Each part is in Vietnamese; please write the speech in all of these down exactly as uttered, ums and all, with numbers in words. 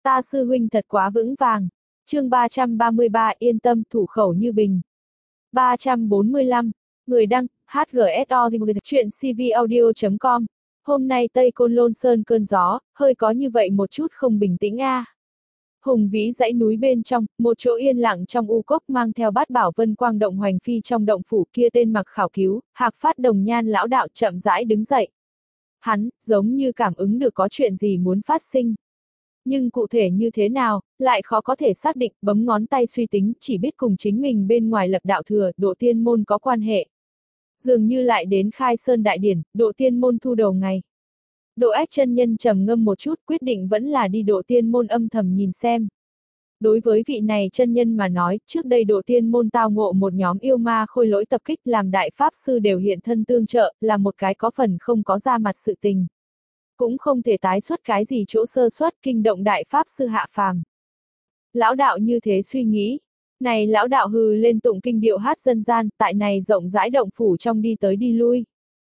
Ta sư huynh thật quá vững vàng. Chương ba trăm ba mươi ba yên tâm thủ khẩu như bình. ba trăm bốn mươi lăm, người đăng, hát giê ét o chuyện cvaudio chấm com. Hôm nay Tây Côn Lôn Sơn cơn gió, hơi có như vậy một chút không bình tĩnh a. À. Hùng vĩ dãy núi bên trong, một chỗ yên lặng trong u cốc mang theo bát bảo vân quang động hoành phi trong động phủ kia tên mặc khảo cứu, Hạc Phát Đồng Nhan lão đạo chậm rãi đứng dậy. Hắn, giống như cảm ứng được có chuyện gì muốn phát sinh. Nhưng cụ thể như thế nào, lại khó có thể xác định, bấm ngón tay suy tính, chỉ biết cùng chính mình bên ngoài lập đạo thừa, độ tiên môn có quan hệ. Dường như lại đến khai sơn đại điển, độ tiên môn thu đầu ngày. Độ Ách chân nhân trầm ngâm một chút, quyết định vẫn là đi độ tiên môn âm thầm nhìn xem. Đối với vị này chân nhân mà nói, trước đây độ tiên môn tao ngộ một nhóm yêu ma khôi lỗi tập kích làm đại pháp sư đều hiện thân tương trợ, là một cái có phần không có ra mặt sự tình. Cũng không thể tái xuất cái gì chỗ sơ suất kinh động đại pháp sư hạ phàm. Lão đạo như thế suy nghĩ. Này lão đạo hừ lên tụng kinh điệu hát dân gian, tại này rộng rãi động phủ trong đi tới đi lui.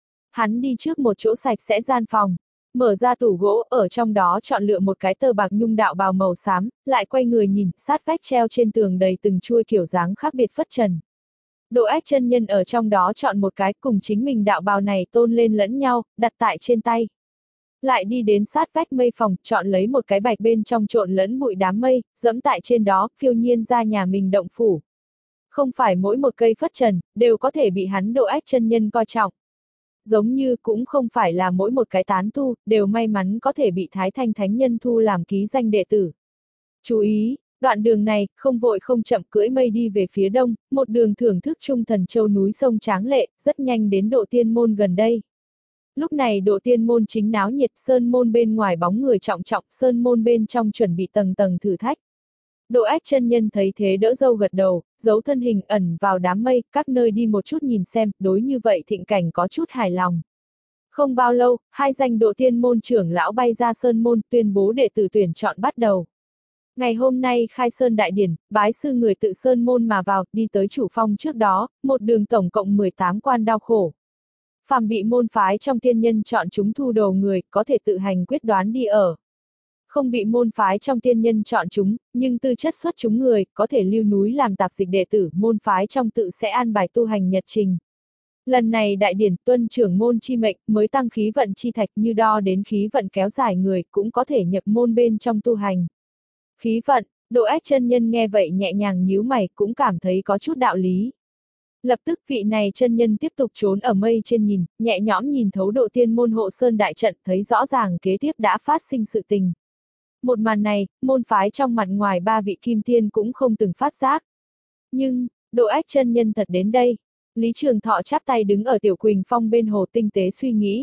Hắn đi trước một chỗ sạch sẽ gian phòng, mở ra tủ gỗ, ở trong đó chọn lựa một cái tờ bạc nhung đạo bào màu xám, lại quay người nhìn, sát vách treo trên tường đầy từng chuôi kiểu dáng khác biệt phất trần. Độ Ách chân nhân ở trong đó chọn một cái cùng chính mình đạo bào này tôn lên lẫn nhau, đặt tại trên tay. Lại đi đến sát vách mây phòng, chọn lấy một cái bạch bên trong trộn lẫn bụi đám mây, dẫm tại trên đó, phiêu nhiên ra nhà mình động phủ. Không phải mỗi một cây phất trần, đều có thể bị hắn Độ Ách chân nhân coi trọng. Giống như cũng không phải là mỗi một cái tán tu, đều may mắn có thể bị Thái Thanh Thánh Nhân thu làm ký danh đệ tử. Chú ý, đoạn đường này, không vội không chậm cưỡi mây đi về phía đông, một đường thưởng thức trung thần châu núi sông tráng lệ, rất nhanh đến độ tiên môn gần đây. Lúc này độ tiên môn chính náo nhiệt, sơn môn bên ngoài bóng người trọng trọng, sơn môn bên trong chuẩn bị tầng tầng thử thách. Độ Ách chân nhân thấy thế đỡ dâu gật đầu, giấu thân hình ẩn vào đám mây, các nơi đi một chút nhìn xem, đối như vậy thịnh cảnh có chút hài lòng. Không bao lâu, hai danh độ tiên môn trưởng lão bay ra sơn môn, tuyên bố đệ tử tuyển chọn bắt đầu. Ngày hôm nay khai sơn đại điển, bái sư người tự sơn môn mà vào, đi tới chủ phong trước đó, một đường tổng cộng mười tám quan đau khổ. Phàm bị môn phái trong tiên nhân chọn chúng thu đồ người, có thể tự hành quyết đoán đi ở. Không bị môn phái trong tiên nhân chọn chúng, nhưng tư chất xuất chúng người, có thể lưu núi làm tạp dịch đệ tử, môn phái trong tự sẽ an bài tu hành nhật trình. Lần này đại điển tuân trưởng môn chi mệnh, mới tăng khí vận chi thạch như đo đến khí vận kéo dài người, cũng có thể nhập môn bên trong tu hành. Khí vận, Độ Ách chân nhân nghe vậy nhẹ nhàng nhíu mày, cũng cảm thấy có chút đạo lý. Lập tức vị này chân nhân tiếp tục trốn ở mây trên nhìn, nhẹ nhõm nhìn thấu độ tiên môn hộ sơn đại trận, thấy rõ ràng kế tiếp đã phát sinh sự tình. Một màn này, môn phái trong mặt ngoài ba vị kim tiên cũng không từng phát giác. Nhưng, Độ Ách chân nhân thật đến đây. Lý Trường Thọ chắp tay đứng ở Tiểu Quỳnh Phong bên hồ tinh tế suy nghĩ.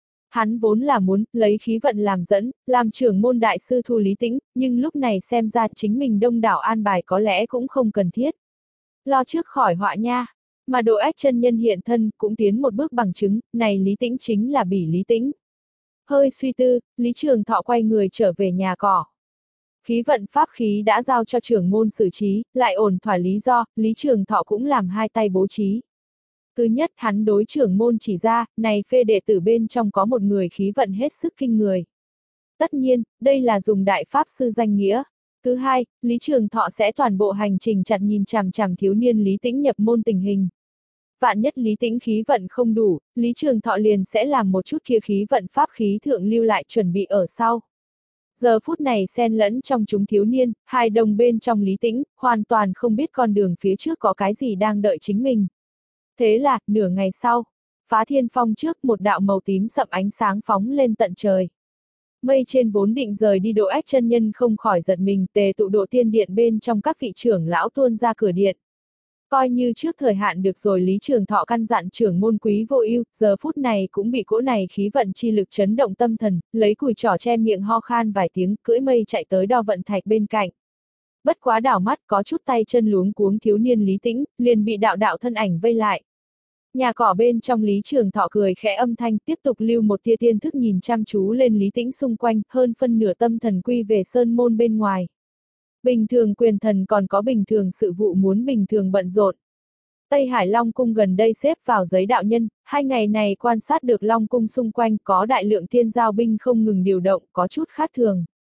Hắn vốn là muốn lấy khí vận làm dẫn, làm trưởng môn đại sư thu Lý Tĩnh, nhưng lúc này xem ra chính mình đông đảo an bài có lẽ cũng không cần thiết. Lo trước khỏi họa nha. Mà Độ Ách chân nhân hiện thân cũng tiến một bước bằng chứng, này Lý Tĩnh chính là bỉ Lý Tĩnh. Hơi suy tư, Lý Trường Thọ quay người trở về nhà cỏ. Khí vận pháp khí đã giao cho trưởng môn xử trí, lại ổn thỏa lý do, Lý Trường Thọ cũng làm hai tay bố trí. Thứ nhất, hắn đối trưởng môn chỉ ra, này phê đệ tử bên trong có một người khí vận hết sức kinh người. Tất nhiên, đây là dùng đại pháp sư danh nghĩa. Thứ hai, Lý Trường Thọ sẽ toàn bộ hành trình chặt nhìn chằm chằm thiếu niên Lý Tĩnh nhập môn tình hình. Vạn nhất Lý Tĩnh khí vận không đủ, Lý Trường Thọ liền sẽ làm một chút kia khí vận pháp khí thượng lưu lại chuẩn bị ở sau. Giờ phút này xen lẫn trong chúng thiếu niên, hai đồng bên trong Lý Tĩnh, hoàn toàn không biết con đường phía trước có cái gì đang đợi chính mình. Thế là, nửa ngày sau, Phá Thiên Phong trước một đạo màu tím sậm ánh sáng phóng lên tận trời. Mây trên vốn định rời đi Độ Ách chân nhân không khỏi giật mình, tề tụ độ tiên điện bên trong các vị trưởng lão tuôn ra cửa điện. Coi như trước thời hạn được rồi, Lý Trường Thọ căn dặn trưởng môn quý vô ưu, giờ phút này cũng bị cỗ này khí vận chi lực chấn động tâm thần, lấy cùi trỏ che miệng ho khan vài tiếng, cưỡi mây chạy tới đo vận thạch bên cạnh. Bất quá đảo mắt có chút tay chân luống cuống thiếu niên Lý Tĩnh, liền bị đạo đạo thân ảnh vây lại. Nhà cỏ bên trong Lý Trường Thọ cười khẽ âm thanh, tiếp tục lưu một tia tiên thức nhìn chăm chú lên Lý Tĩnh xung quanh, hơn phân nửa tâm thần quy về sơn môn bên ngoài. Bình thường quyền thần còn có bình thường sự vụ muốn bình thường bận rộn. Tây Hải Long Cung gần đây xếp vào giới đạo nhân, hai ngày này quan sát được Long Cung xung quanh có đại lượng thiên giao binh không ngừng điều động, có chút khác thường.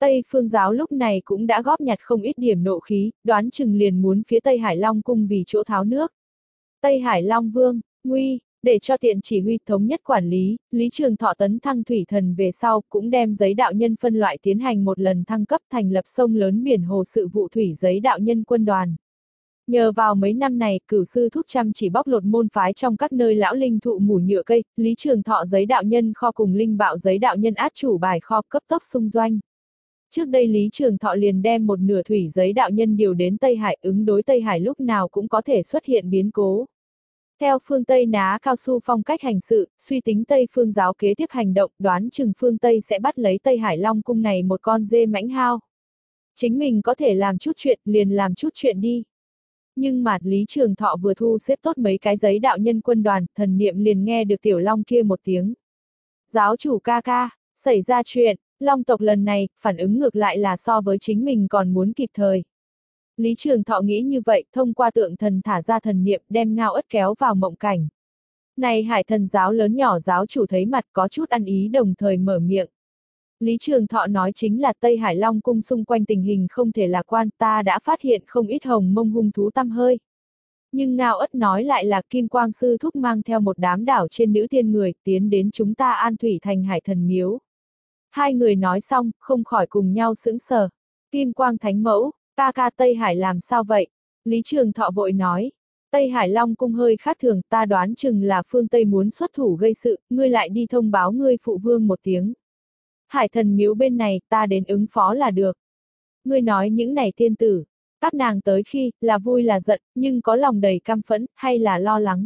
Tây Phương giáo lúc này cũng đã góp nhặt không ít điểm nộ khí, đoán chừng liền muốn phía Tây Hải Long cung vì chỗ tháo nước. Tây Hải Long Vương, nguy, để cho tiện chỉ huy thống nhất quản lý, Lý Trường Thọ tấn thăng thủy thần về sau cũng đem giấy đạo nhân phân loại tiến hành một lần thăng cấp thành lập sông lớn biển hồ sự vụ thủy giấy đạo nhân quân đoàn. Nhờ vào mấy năm này, cửu sư thúc chăm chỉ bóc lột môn phái trong các nơi lão linh thụ mủ nhựa cây, Lý Trường Thọ giấy đạo nhân kho cùng linh bạo giấy đạo nhân át chủ bài kho cấp tốc xung doanh. Trước đây Lý Trường Thọ liền đem một nửa thủy giấy đạo nhân điều đến Tây Hải, ứng đối Tây Hải lúc nào cũng có thể xuất hiện biến cố. Theo phương Tây ná cao su phong cách hành sự, suy tính Tây phương giáo kế tiếp hành động, đoán chừng phương Tây sẽ bắt lấy Tây Hải Long cung này một con dê mãnh hao. Chính mình có thể làm chút chuyện, liền làm chút chuyện đi. Nhưng mà Lý Trường Thọ vừa thu xếp tốt mấy cái giấy đạo nhân quân đoàn, thần niệm liền nghe được tiểu long kia một tiếng. Giáo chủ ca ca, xảy ra chuyện, Long tộc lần này, phản ứng ngược lại là so với chính mình còn muốn kịp thời. Lý Trường Thọ nghĩ như vậy, thông qua tượng thần thả ra thần niệm đem Ngao Ất kéo vào mộng cảnh. Này Hải Thần giáo lớn nhỏ giáo chủ thấy mặt có chút ăn ý đồng thời mở miệng. Lý Trường Thọ nói chính là Tây Hải Long cung xung quanh tình hình không thể lạc quan, ta đã phát hiện không ít hồng mông hung thú tăm hơi. Nhưng Ngao Ất nói lại là Kim Quang Sư Thúc mang theo một đám đảo trên nữ tiên người tiến đến chúng ta An Thủy thành Hải Thần miếu. Hai người nói xong, không khỏi cùng nhau sững sờ. Kim Quang Thánh Mẫu, ca ca Tây Hải làm sao vậy? Lý Trường Thọ vội nói. Tây Hải Long cung hơi khác thường, ta đoán chừng là phương Tây muốn xuất thủ gây sự, ngươi lại đi thông báo ngươi phụ vương một tiếng. Hải Thần miếu bên này, ta đến ứng phó là được. Ngươi nói những này tiên tử, các nàng tới khi, là vui là giận, nhưng có lòng đầy căm phẫn, hay là lo lắng?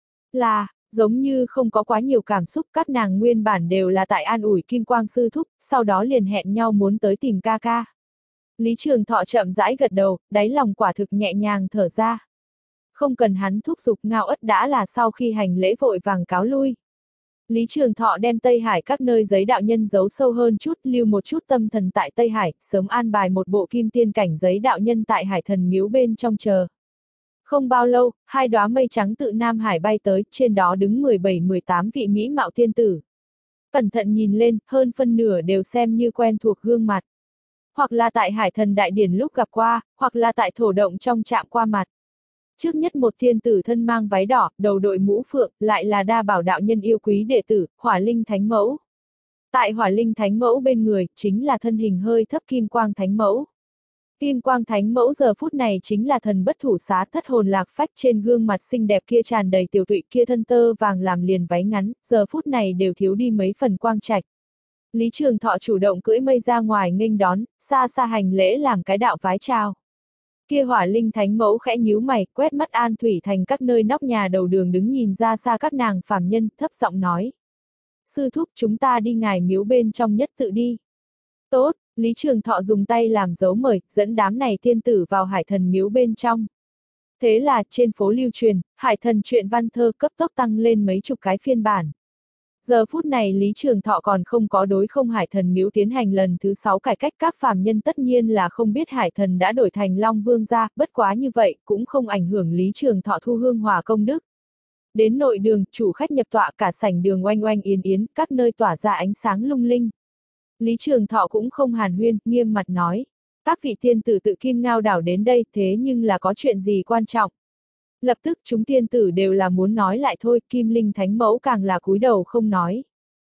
Là, giống như không có quá nhiều cảm xúc, các nàng nguyên bản đều là tại an ủi Kim Quang Sư Thúc, sau đó liền hẹn nhau muốn tới tìm ca ca. Lý Trường Thọ chậm rãi gật đầu, đáy lòng quả thực nhẹ nhàng thở ra. Không cần hắn thúc giục, Ngao Ất đã là sau khi hành lễ vội vàng cáo lui. Lý Trường Thọ đem Tây Hải các nơi giấy đạo nhân giấu sâu hơn chút, lưu một chút tâm thần tại Tây Hải, sớm an bài một bộ kim tiên cảnh giấy đạo nhân tại Hải Thần miếu bên trong chờ. Không bao lâu, hai đóa mây trắng tự Nam Hải bay tới, trên đó đứng mười bảy mười tám vị mỹ mạo tiên tử. Cẩn thận nhìn lên, hơn phân nửa đều xem như quen thuộc gương mặt. Hoặc là tại Hải Thần đại điển lúc gặp qua, hoặc là tại thổ động trong chạm qua mặt. Trước nhất một tiên tử thân mang váy đỏ, đầu đội mũ phượng, lại là đa bảo đạo nhân yêu quý đệ tử, Hỏa Linh Thánh Mẫu. Tại Hỏa Linh Thánh Mẫu bên người, chính là thân hình hơi thấp Kim Quang Thánh Mẫu. Kim Quang Thánh Mẫu giờ phút này chính là thần bất thủ xá, thất hồn lạc phách, trên gương mặt xinh đẹp kia tràn đầy tiểu tụy, kia thân tơ vàng làm liền váy ngắn, giờ phút này đều thiếu đi mấy phần quang trạch. Lý Trường Thọ chủ động cưỡi mây ra ngoài nghênh đón, xa xa hành lễ làm cái đạo vái chào. Kia Hỏa Linh Thánh Mẫu khẽ nhíu mày, quét mắt An Thủy thành các nơi nóc nhà đầu đường đứng nhìn ra xa các nàng phàm nhân, thấp giọng nói. Sư thúc, chúng ta đi ngài miếu bên trong nhất tự đi. Tốt, Lý Trường Thọ dùng tay làm dấu mời, dẫn đám này tiên tử vào Hải Thần miếu bên trong. Thế là, trên phố lưu truyền, Hải Thần truyện văn thơ cấp tốc tăng lên mấy chục cái phiên bản. Giờ phút này Lý Trường Thọ còn không có đối không Hải Thần miếu tiến hành lần thứ sáu cải cách, các phàm nhân tất nhiên là không biết Hải Thần đã đổi thành Long Vương gia, bất quá như vậy cũng không ảnh hưởng Lý Trường Thọ thu hương hòa công đức. Đến nội đường, chủ khách nhập tọa, cả sảnh đường oanh oanh yến yến, các nơi tỏa ra ánh sáng lung linh. Lý Trường Thọ cũng không hàn huyên, nghiêm mặt nói. Các vị tiên tử tự Kim Ngao đảo đến đây, thế nhưng là có chuyện gì quan trọng? Lập tức chúng tiên tử đều là muốn nói lại thôi, Kim Linh Thánh Mẫu càng là cúi đầu không nói.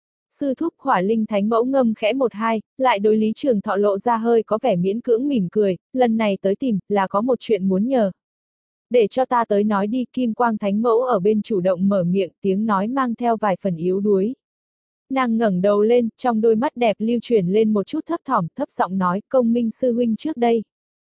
Sư thúc Hỏa Linh Thánh Mẫu ngâm khẽ một hai, lại đối Lý Trường Thọ lộ ra hơi có vẻ miễn cưỡng mỉm cười, lần này tới tìm, là có một chuyện muốn nhờ. Để cho ta tới nói đi, Kim Quang Thánh Mẫu ở bên chủ động mở miệng, tiếng nói mang theo vài phần yếu đuối. Nàng ngẩng đầu lên, trong đôi mắt đẹp lưu chuyển lên một chút thấp thỏm, thấp giọng nói, Công Minh sư huynh trước đây.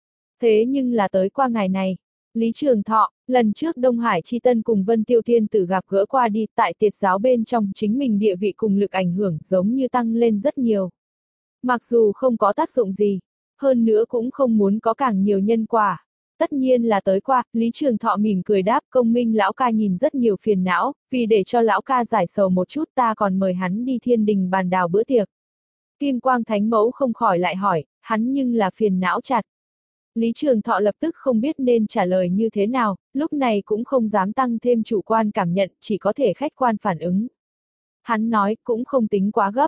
Thế nhưng là tới qua ngày này. Lý Trường Thọ, lần trước Đông Hải Chi Tân cùng Vân Tiêu Thiên Tử gặp gỡ qua đi, tại tiệt giáo bên trong, chính mình địa vị cùng lực ảnh hưởng giống như tăng lên rất nhiều. Mặc dù không có tác dụng gì, hơn nữa cũng không muốn có càng nhiều nhân quả. Tất nhiên là tới qua, Lý Trường Thọ mỉm cười đáp, Công Minh lão ca nhìn rất nhiều phiền não, vì để cho lão ca giải sầu một chút ta còn mời hắn đi thiên đình bàn đào bữa tiệc. Kim Quang Thánh Mẫu không khỏi lại hỏi, hắn nhưng là phiền não chặt. Lý Trường Thọ lập tức không biết nên trả lời như thế nào, lúc này cũng không dám tăng thêm chủ quan cảm nhận, chỉ có thể khách quan phản ứng. Hắn nói, cũng không tính quá gấp,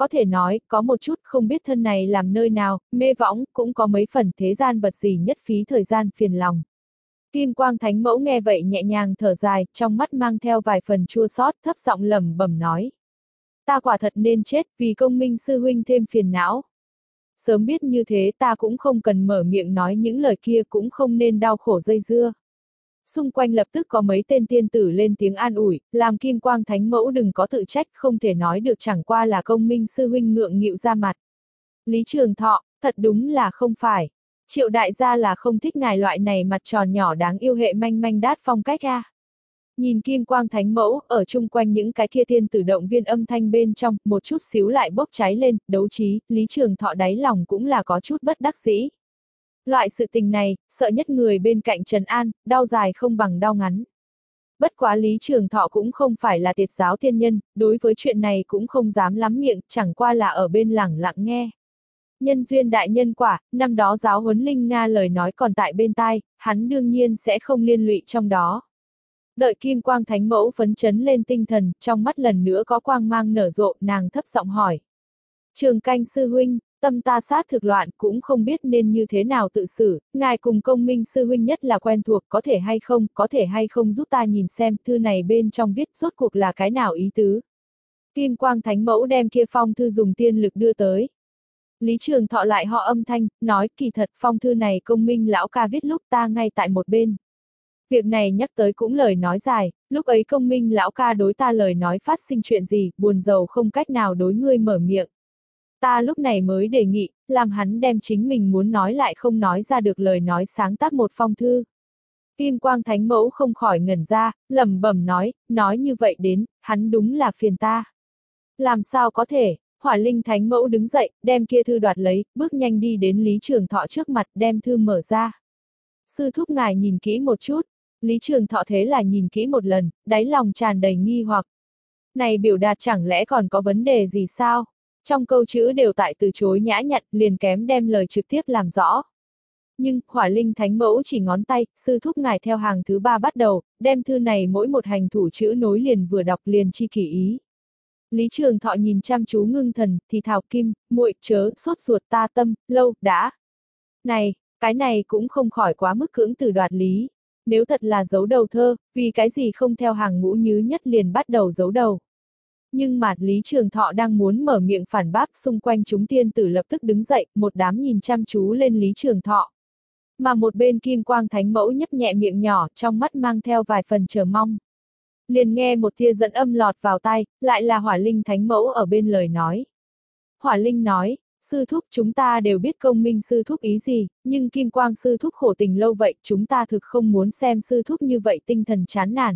có thể nói, có một chút không biết thân này làm nơi nào, mê võng, cũng có mấy phần thế gian vật gì nhất phí thời gian phiền lòng. Kim Quang Thánh Mẫu nghe vậy nhẹ nhàng thở dài, trong mắt mang theo vài phần chua xót, thấp giọng lẩm bẩm nói. Ta quả thật nên chết, vì công minh sư huynh thêm phiền não. Sớm biết như thế ta cũng không cần mở miệng nói những lời kia, cũng không nên đau khổ dây dưa. Xung quanh lập tức có mấy tên tiên tử lên tiếng an ủi, làm Kim Quang Thánh Mẫu đừng có tự trách, không thể nói được, chẳng qua là công minh sư huynh ngượng nghịu ra mặt. Lý Trường Thọ, thật đúng là không phải. Triệu đại gia là không thích ngài loại này mặt tròn nhỏ đáng yêu hệ manh manh đát phong cách a. Nhìn Kim Quang Thánh Mẫu, ở chung quanh những cái kia tiên tử động viên âm thanh bên trong, một chút xíu lại bốc cháy lên, đấu trí, Lý Trường Thọ đáy lòng cũng là có chút bất đắc dĩ. Loại sự tình này, sợ nhất người bên cạnh trấn an, đau dài không bằng đau ngắn. Bất quá Lý Trường Thọ cũng không phải là tiệt giáo tiên nhân, đối với chuyện này cũng không dám lắm miệng, chẳng qua là ở bên lẳng lặng nghe. Nhân duyên đại nhân quả, năm đó giáo huấn Linh Nga lời nói còn tại bên tai, hắn đương nhiên sẽ không liên lụy trong đó. Đợi Kim Quang Thánh Mẫu phấn chấn lên tinh thần, trong mắt lần nữa có quang mang nở rộ, nàng thấp giọng hỏi. Trường Canh sư huynh, tâm ta sát thực loạn, cũng không biết nên như thế nào tự xử, ngài cùng công minh sư huynh nhất là quen thuộc, có thể hay không, có thể hay không giúp ta nhìn xem, thư này bên trong viết rốt cuộc là cái nào ý tứ. Kim Quang Thánh Mẫu đem kia phong thư dùng tiên lực đưa tới. Lý Trường Thọ lại họ âm thanh, nói kỳ thật phong thư này công minh lão ca viết lúc ta ngay tại một bên. Việc này nhắc tới cũng lời nói dài, lúc ấy công minh lão ca đối ta lời nói phát sinh chuyện gì, buồn rầu không cách nào đối ngươi mở miệng. Ta lúc này mới đề nghị, làm hắn đem chính mình muốn nói lại không nói ra được lời nói sáng tác một phong thư. Kim Quang Thánh Mẫu không khỏi ngẩn ra, lẩm bẩm nói, nói như vậy đến, hắn đúng là phiền ta. Làm sao có thể, Hỏa Linh Thánh Mẫu đứng dậy, đem kia thư đoạt lấy, bước nhanh đi đến Lý Trường Thọ trước mặt, đem thư mở ra. Sư thúc ngài nhìn kỹ một chút. Lý Trường Thọ thế là nhìn kỹ một lần, đáy lòng tràn đầy nghi hoặc. Này biểu đạt chẳng lẽ còn có vấn đề gì sao? Trong câu chữ đều tại từ chối nhã nhặn, liền kém đem lời trực tiếp làm rõ. Nhưng, Hỏa Linh Thánh Mẫu chỉ ngón tay, sư thúc ngài theo hàng thứ ba bắt đầu, đem thư này mỗi một hành thủ chữ nối liền vừa đọc liền chi kỷ ý. Lý Trường Thọ nhìn chăm chú ngưng thần, thì thào kim, muội chớ, sốt ruột ta tâm, lâu, đã. Này, cái này cũng không khỏi quá mức cưỡng từ đoạt lý. Nếu thật là giấu đầu thơ, vì cái gì không theo hàng ngũ nhứ nhất liền bắt đầu giấu đầu. Nhưng mà Lý Trường Thọ đang muốn mở miệng phản bác, xung quanh chúng tiên tử lập tức đứng dậy, một đám nhìn chăm chú lên Lý Trường Thọ. Mà một bên Kim Quang Thánh Mẫu nhấp nhẹ miệng nhỏ, trong mắt mang theo vài phần chờ mong. Liền nghe một tia dẫn âm lọt vào tai, lại là Hỏa Linh Thánh Mẫu ở bên lời nói. Hỏa Linh nói, sư thúc chúng ta đều biết công minh sư thúc ý gì, nhưng Kim Quang sư thúc khổ tình lâu vậy, chúng ta thực không muốn xem sư thúc như vậy tinh thần chán nản.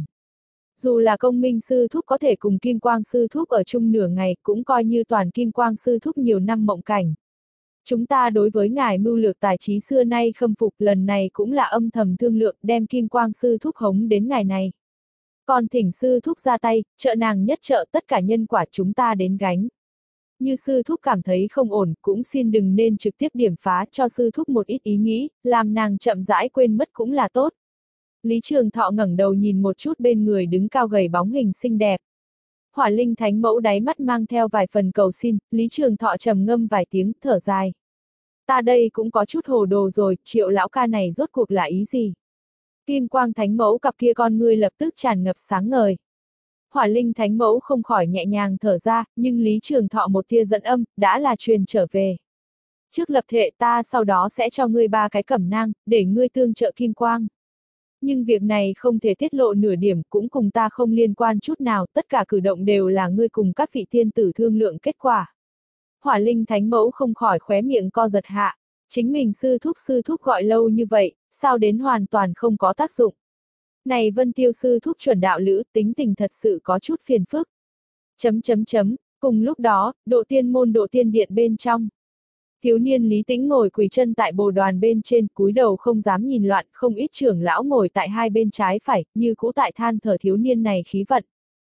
Dù là công minh sư thúc có thể cùng Kim Quang sư thúc ở chung nửa ngày, cũng coi như toàn Kim Quang sư thúc nhiều năm mộng cảnh. Chúng ta đối với ngài mưu lược tài trí xưa nay khâm phục, lần này cũng là âm thầm thương lượng đem Kim Quang sư thúc hống đến ngày này. Còn thỉnh sư thúc ra tay, trợ nàng nhất trợ tất cả nhân quả chúng ta đến gánh. Như sư thúc cảm thấy không ổn, cũng xin đừng nên trực tiếp điểm phá cho sư thúc một ít ý nghĩ, làm nàng chậm rãi quên mất cũng là tốt. Lý Trường Thọ ngẩng đầu nhìn một chút bên người đứng cao gầy bóng hình xinh đẹp. Hỏa Linh Thánh Mẫu đáy mắt mang theo vài phần cầu xin, Lý Trường Thọ trầm ngâm vài tiếng, thở dài. Ta đây cũng có chút hồ đồ rồi, Triệu lão ca này rốt cuộc là ý gì? Kim Quang Thánh Mẫu cặp kia con ngươi lập tức tràn ngập sáng ngời. Hỏa Linh Thánh Mẫu không khỏi nhẹ nhàng thở ra, nhưng Lý Trường Thọ một tia dẫn âm, đã là truyền trở về. Trước lập thệ ta sau đó sẽ cho ngươi ba cái cẩm nang, để ngươi tương trợ Kim Quang. Nhưng việc này không thể tiết lộ nửa điểm, cũng cùng ta không liên quan chút nào, tất cả cử động đều là ngươi cùng các vị tiên tử thương lượng kết quả. Hỏa Linh Thánh Mẫu không khỏi khóe miệng co giật hạ, chính mình sư thúc sư thúc gọi lâu như vậy, sao đến hoàn toàn không có tác dụng. Này Vân Tiêu sư thúc chuẩn đạo lữ, tính tình thật sự có chút phiền phức. Chấm chấm chấm, cùng lúc đó, độ tiên môn độ tiên điện bên trong. Thiếu niên Lý Tĩnh ngồi quỳ chân tại bồ đoàn bên trên, cúi đầu không dám nhìn loạn, không ít trưởng lão ngồi tại hai bên trái phải, như cũ tại than thở thiếu niên này khí vận.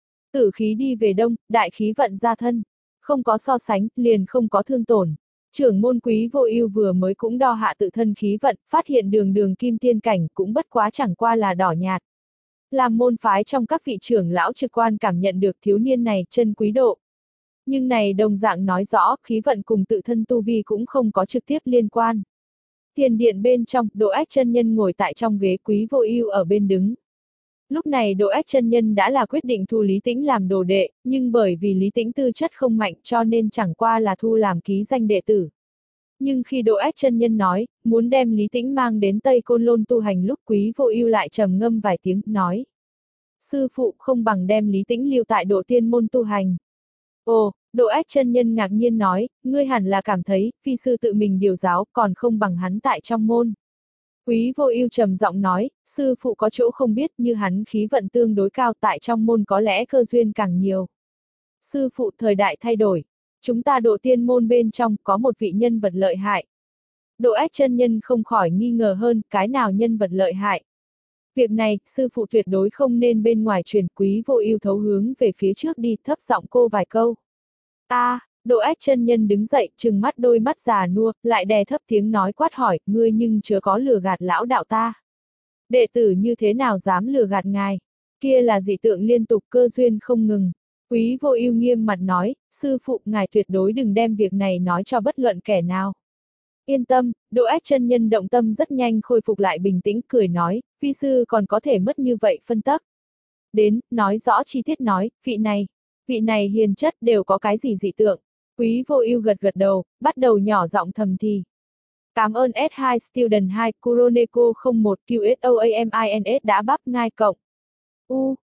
Tử khí đi về đông, đại khí vận ra thân. Không có so sánh, liền không có thương tổn. Trưởng môn Quý Vô Ưu vừa mới cũng đo hạ tự thân khí vận, phát hiện đường đường kim tiên cảnh cũng bất quá chẳng qua là đỏ nhạt. Làm môn phái trong các vị trưởng lão trực quan cảm nhận được thiếu niên này chân quý độ. Nhưng này đồng dạng nói rõ, khí vận cùng tự thân tu vi cũng không có trực tiếp liên quan. Thiền điện bên trong, Độ Ách chân nhân ngồi tại trong ghế, Quý Vô Ưu ở bên đứng. Lúc này Độ Ách chân nhân đã là quyết định thu Lý Tĩnh làm đồ đệ, nhưng bởi vì Lý Tĩnh tư chất không mạnh cho nên chẳng qua là thu làm ký danh đệ tử. Nhưng khi Độ Ách chân nhân nói, muốn đem Lý Tĩnh mang đến Tây Côn Lôn tu hành lúc Quý Vô Ưu lại trầm ngâm vài tiếng, nói. Sư phụ không bằng đem Lý Tĩnh lưu tại Độ Tiên môn tu hành. Ồ, Độ Ách chân nhân ngạc nhiên nói, ngươi hẳn là cảm thấy, phi sư tự mình điều giáo còn không bằng hắn tại trong môn. Quý Vô Ưu trầm giọng nói, sư phụ có chỗ không biết, như hắn khí vận tương đối cao, tại trong môn có lẽ cơ duyên càng nhiều. Sư phụ, thời đại thay đổi, chúng ta Độ Tiên môn bên trong có một vị nhân vật lợi hại. Độ Ách chân nhân không khỏi nghi ngờ hơn, cái nào nhân vật lợi hại? Việc này, sư phụ tuyệt đối không nên bên ngoài truyền. Quý Vô Ưu thấu hướng về phía trước đi, thấp giọng cô vài câu. A, à, Độ Ách chân nhân đứng dậy, trừng mắt đôi mắt già nua, lại đè thấp tiếng nói quát hỏi, ngươi nhưng chớ có lừa gạt lão đạo ta. Đệ tử như thế nào dám lừa gạt ngài? Kia là dị tượng liên tục, cơ duyên không ngừng. Quý Vô Ưu nghiêm mặt nói, sư phụ, ngài tuyệt đối đừng đem việc này nói cho bất luận kẻ nào. Yên tâm, Độ Ách chân nhân động tâm rất nhanh khôi phục lại bình tĩnh, cười nói, vi sư còn có thể mất như vậy phân tắc. Đến, nói rõ chi tiết nói, vị này, vị này hiền chất đều có cái gì dị tượng. Quý Vô Ưu gật gật đầu, bắt đầu nhỏ giọng thầm thì. Cảm ơn S hai Student hai Kuroneko không một Q S O A M I N S đã bắp ngai cộng. U,